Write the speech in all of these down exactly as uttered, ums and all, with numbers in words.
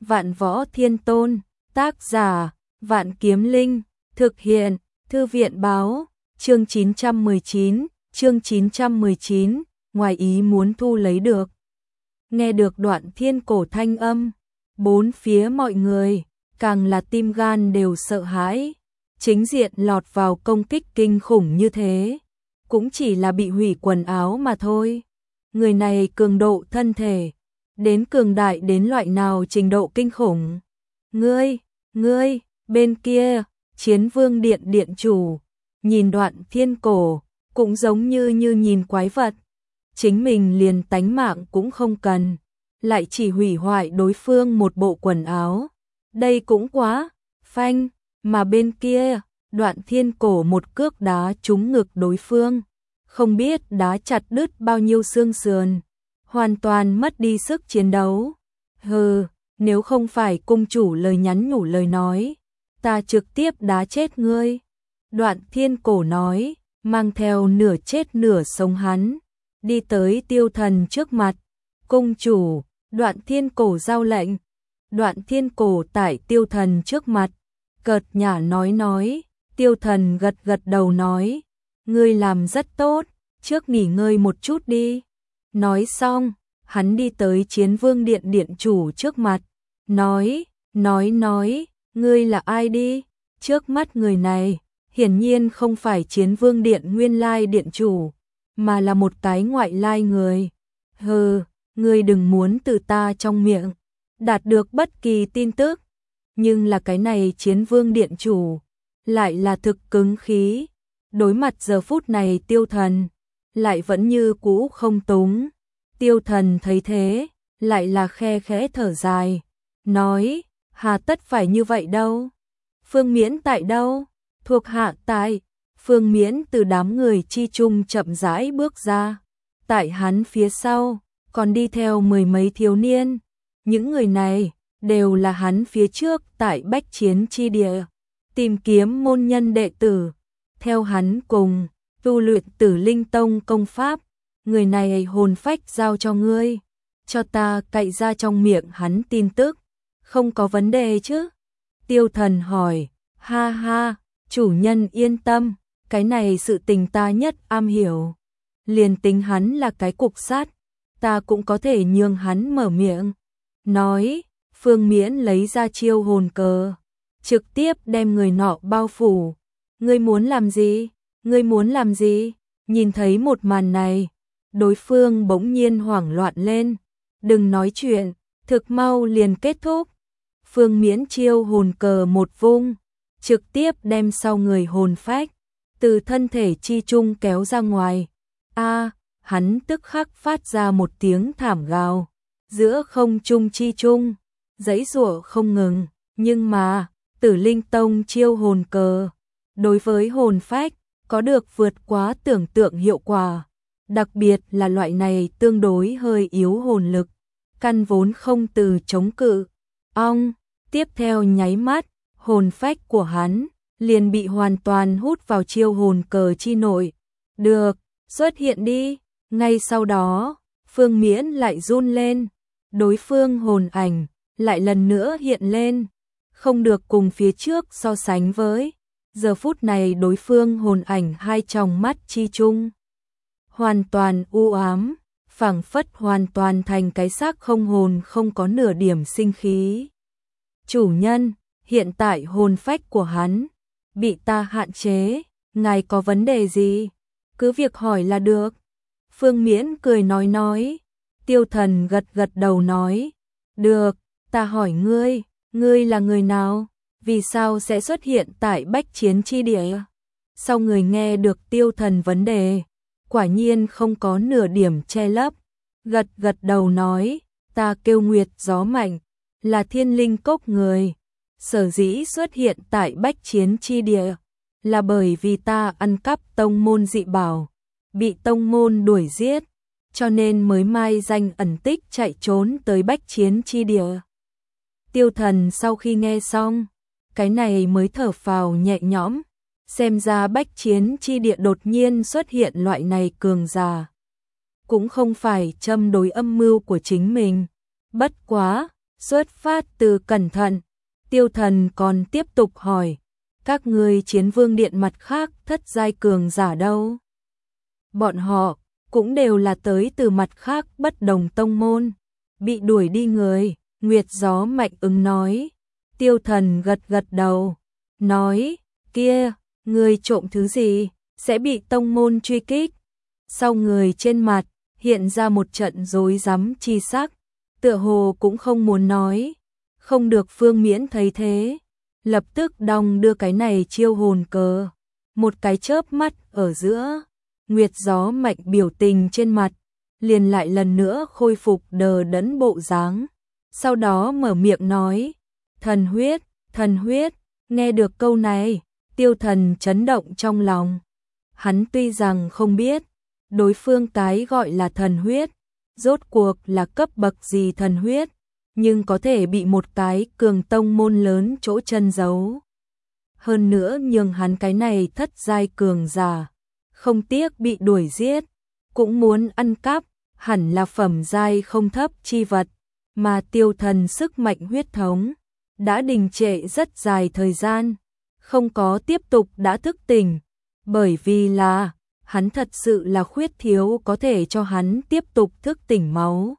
Vạn Võ Thiên Tôn, tác giả, Vạn Kiếm Linh, thực hiện, Thư viện báo, chương chín trăm mười chín, chương chín trăm mười chín, ngoài ý muốn thu lấy được. Nghe được đoạn thiên cổ thanh âm, bốn phía mọi người, càng là tim gan đều sợ hãi, chính diện lọt vào công kích kinh khủng như thế, cũng chỉ là bị hủy quần áo mà thôi. Người này cường độ thân thể, đến cường đại đến loại nào trình độ kinh khủng. Ngươi, ngươi, bên kia, Chiến Vương Điện điện chủ, nhìn đoạn thiên cổ, cũng giống như như nhìn quái vật. Chính mình liền tánh mạng cũng không cần, lại chỉ hủy hoại đối phương một bộ quần áo. Đây cũng quá, phanh, mà bên kia, đoạn thiên cổ một cước đá trúng ngực đối phương. Không biết đá chặt đứt bao nhiêu xương sườn, hoàn toàn mất đi sức chiến đấu. Hừ, nếu không phải cung chủ lời nhắn nhủ lời nói, ta trực tiếp đá chết ngươi. Đoạn thiên cổ nói, mang theo nửa chết nửa sống hắn, đi tới Tiêu Thần trước mặt. Cung chủ, đoạn thiên cổ giao lệnh. Đoạn thiên cổ tại Tiêu Thần trước mặt, cợt nhả nói nói. Tiêu Thần gật gật đầu nói, ngươi làm rất tốt, trước nghỉ ngơi một chút đi. Nói xong, hắn đi tới Chiến Vương Điện điện chủ trước mặt, nói, nói nói, ngươi là ai đi? Trước mắt người này, hiển nhiên không phải Chiến Vương Điện nguyên lai điện chủ, mà là một cái ngoại lai người. Hừ, ngươi đừng muốn từ ta trong miệng đạt được bất kỳ tin tức. Nhưng là cái này Chiến Vương Điện chủ, lại là thực cứng khí. Đối mặt giờ phút này Tiêu Thần, lại vẫn như cũ không túng. Tiêu Thần thấy thế, lại là khe khẽ thở dài, nói, hà tất phải như vậy đâu. Phương Miễn tại đâu? Thuộc hạ tại. Phương Miễn từ đám người chi chung chậm rãi bước ra. Tại hắn phía sau, còn đi theo mười mấy thiếu niên. Những người này, đều là hắn phía trước tại Bách Chiến chi địa, tìm kiếm môn nhân đệ tử. Theo hắn cùng, tu luyện Tử Linh Tông công pháp. Người này hồn phách giao cho ngươi, cho ta cậy ra trong miệng hắn tin tức, không có vấn đề chứ? Tiêu Thần hỏi, ha ha, chủ nhân yên tâm, cái này sự tình ta nhất am hiểu. Liền tính hắn là cái cục sắt, ta cũng có thể nhường hắn mở miệng. Nói, Phương Miễn lấy ra chiêu hồn cờ, trực tiếp đem người nọ bao phủ. Ngươi muốn làm gì? Ngươi muốn làm gì? Nhìn thấy một màn này, đối phương bỗng nhiên hoảng loạn lên. Đừng nói chuyện, thực mau liền kết thúc. Phương Miễn chiêu hồn cờ một vung, trực tiếp đem sau người hồn phách từ thân thể chi trung kéo ra ngoài. A, hắn tức khắc phát ra một tiếng thảm gào, giữa không trung chi trung, giãy giụa không ngừng. Nhưng mà, Tử Linh Tông chiêu hồn cờ, đối với hồn phách, có được vượt quá tưởng tượng hiệu quả. Đặc biệt là loại này tương đối hơi yếu hồn lực, căn vốn không từ chống cự. Ong, tiếp theo nháy mắt, hồn phách của hắn liền bị hoàn toàn hút vào chiêu hồn cờ chi nội. Được, xuất hiện đi. Ngay sau đó, Phương Miễn lại run lên, đối phương hồn ảnh lại lần nữa hiện lên, không được cùng phía trước so sánh với. Giờ phút này đối phương hồn ảnh hai tròng mắt chi chung, hoàn toàn u ám, phảng phất hoàn toàn thành cái xác không hồn, không có nửa điểm sinh khí. Chủ nhân, hiện tại hồn phách của hắn bị ta hạn chế, ngài có vấn đề gì? Cứ việc hỏi là được. Phương Miễn cười nói nói. Tiêu Thần gật gật đầu nói, được, ta hỏi ngươi, ngươi là người nào? Vì sao sẽ xuất hiện tại Bách Chiến chi địa? Sau người nghe được Tiêu Thần vấn đề, quả nhiên không có nửa điểm che lấp, gật gật đầu nói, ta kêu Nguyệt Gió Mạnh, là Thiên Linh Cốc người. Sở dĩ xuất hiện tại Bách Chiến chi địa, là bởi vì ta ăn cắp tông môn dị bảo, bị tông môn đuổi giết, cho nên mới mai danh ẩn tích chạy trốn tới Bách Chiến chi địa. Tiêu Thần sau khi nghe xong, cái này mới thở phào nhẹ nhõm, xem ra Bách Chiến chi địa đột nhiên xuất hiện loại này cường giả, cũng không phải châm đối âm mưu của chính mình. Bất quá, Xuất phát từ cẩn thận, Tiêu Thần còn tiếp tục hỏi, các ngươi Chiến Vương Điện mặt khác thất giai cường giả đâu? Bọn họ cũng đều là tới từ mặt khác bất đồng tông môn, bị đuổi đi người. Nguyệt Gió Mạnh ứng nói. Tiêu Thần gật gật đầu, nói, kia, người trộm thứ gì, sẽ bị tông môn truy kích. Sau người trên mặt, hiện ra một trận rối rắm chi sắc, tựa hồ cũng không muốn nói. Không được Phương Miễn thấy thế, lập tức đong đưa cái này chiêu hồn cờ. Một cái chớp mắt ở giữa, Nguyệt Gió Mạnh biểu tình trên mặt, liền lại lần nữa khôi phục đờ đẫn bộ dáng. Sau đó mở miệng nói, thần huyết, thần huyết, nghe được câu này, Tiêu Thần chấn động trong lòng. Hắn tuy rằng không biết, đối phương cái gọi là thần huyết, rốt cuộc là cấp bậc gì thần huyết, nhưng có thể bị một cái cường tông môn lớn chỗ chân giấu. Hơn nữa nhường hắn cái này thất giai cường giả, không tiếc bị đuổi giết, cũng muốn ăn cắp, hẳn là phẩm giai không thấp chi vật, mà Tiêu Thần sức mạnh huyết thống đã đình trệ rất dài thời gian, không có tiếp tục đã thức tỉnh, bởi vì là hắn thật sự là khuyết thiếu có thể cho hắn tiếp tục thức tỉnh máu.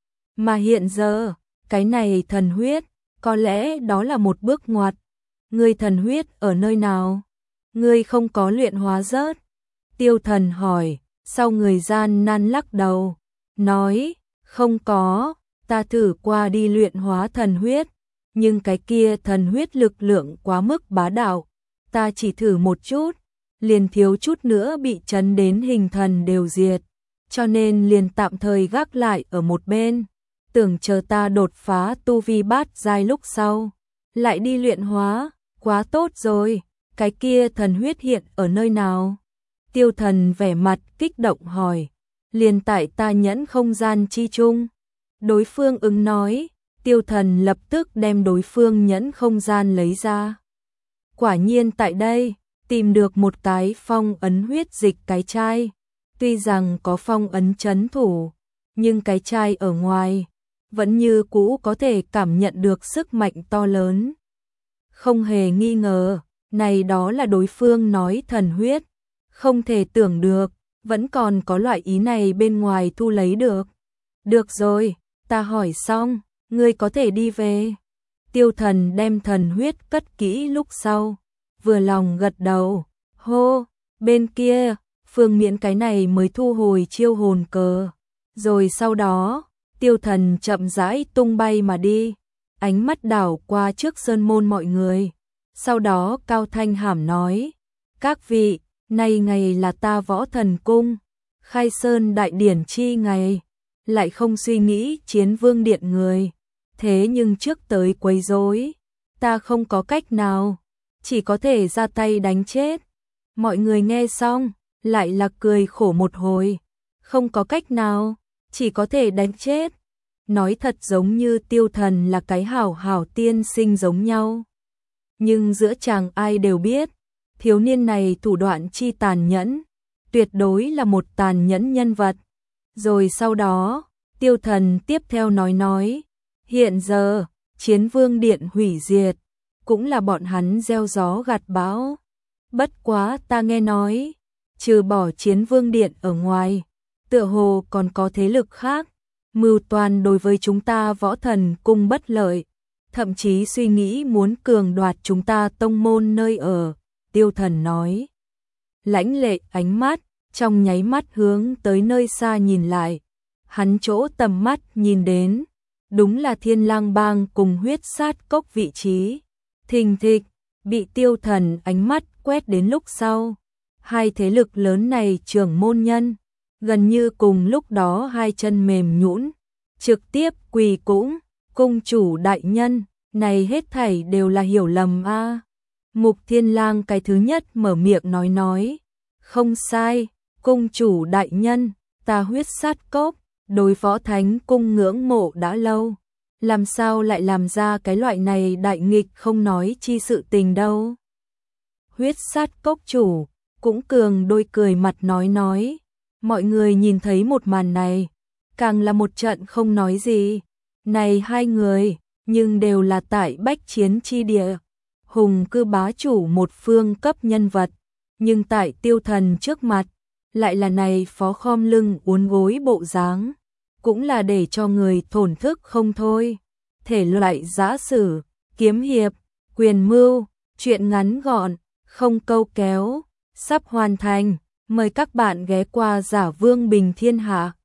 Mà hiện giờ, cái này thần huyết, có lẽ đó là một bước ngoặt. Ngươi thần huyết ở nơi nào? Ngươi không có luyện hóa rớt? Tiêu Thần hỏi, sau người gian nan lắc đầu, nói, không có, ta thử qua đi luyện hóa thần huyết, nhưng cái kia thần huyết lực lượng quá mức bá đạo, ta chỉ thử một chút, liền thiếu chút nữa bị chấn đến hình thần đều diệt, cho nên liền tạm thời gác lại ở một bên, tưởng chờ ta đột phá tu vi bát giai lúc sau, lại đi luyện hóa, quá tốt rồi, cái kia thần huyết hiện ở nơi nào? Tiêu Thần vẻ mặt kích động hỏi, liền tại ta nhẫn không gian chi chung. Đối phương ứng nói, Tiêu Thần lập tức đem đối phương nhẫn không gian lấy ra. Quả nhiên tại đây, tìm được một cái phong ấn huyết dịch cái chai. Tuy rằng có phong ấn trấn thủ, nhưng cái chai ở ngoài, vẫn như cũ có thể cảm nhận được sức mạnh to lớn. Không hề nghi ngờ, này đó là đối phương nói thần huyết. Không thể tưởng được, vẫn còn có loại ý này bên ngoài thu lấy được. Được rồi, ta hỏi xong, ngươi có thể đi về. Tiêu Thần đem thần huyết cất kỹ lúc sau, vừa lòng gật đầu, hô, bên kia, Phương Miễn cái này mới thu hồi chiêu hồn cờ. Rồi sau đó, Tiêu Thần chậm rãi tung bay mà đi, ánh mắt đảo qua trước sơn môn mọi người. Sau đó cao thanh hàm nói, các vị, nay ngày là ta Võ Thần Cung, khai sơn đại điển chi ngày, lại không suy nghĩ Chiến Vương Điện người, thế nhưng trước tới quấy rối, ta không có cách nào, chỉ có thể ra tay đánh chết. Mọi người nghe xong, lại là cười khổ một hồi, không có cách nào, chỉ có thể đánh chết. Nói thật giống như Tiêu Thần là cái hảo hảo tiên sinh giống nhau. Nhưng giữa chàng ai đều biết, thiếu niên này thủ đoạn chi tàn nhẫn, tuyệt đối là một tàn nhẫn nhân vật. Rồi sau đó, Tiêu Thần tiếp theo nói nói, hiện giờ, Chiến Vương Điện hủy diệt, cũng là bọn hắn gieo gió gặt bão. Bất quá ta nghe nói, trừ bỏ Chiến Vương Điện ở ngoài, tựa hồ còn có thế lực khác, mưu toan đối với chúng ta Võ Thần Cung bất lợi, thậm chí suy nghĩ muốn cường đoạt chúng ta tông môn nơi ở. Tiêu Thần nói, lãnh lệ ánh mắt, trong nháy mắt hướng tới nơi xa nhìn lại, hắn chỗ tầm mắt nhìn đến, đúng là Thiên Lang Bang cùng Huyết Sát Cốc vị trí. Thình thịch, bị Tiêu Thần ánh mắt quét đến lúc sau, hai thế lực lớn này trưởng môn nhân, gần như cùng lúc đó hai chân mềm nhũn, trực tiếp quỳ cũng, cung chủ đại nhân, này hết thảy đều là hiểu lầm a. À. Mục Thiên Lang cái thứ nhất mở miệng nói nói, không sai, cung chủ đại nhân, ta Huyết Sát Cốc, đối Võ Thánh Cung ngưỡng mộ đã lâu, làm sao lại làm ra cái loại này đại nghịch không nói chi sự tình đâu. Huyết Sát Cốc chủ, cũng cường đôi cười mặt nói nói, mọi người nhìn thấy một màn này, càng là một trận không nói gì, này hai người, nhưng đều là tại bách chiến chi địa, hùng cư bá chủ một phương cấp nhân vật, nhưng tại tiêu thần trước mặt, lại là này phó khom lưng uốn gối bộ dáng, cũng là để cho người thổn thức không thôi. Thể loại giã sử, kiếm hiệp, quyền mưu, truyện ngắn gọn, không câu kéo, sắp hoàn thành, mời các bạn ghé qua Giả Vương Bình Thiên Hạ.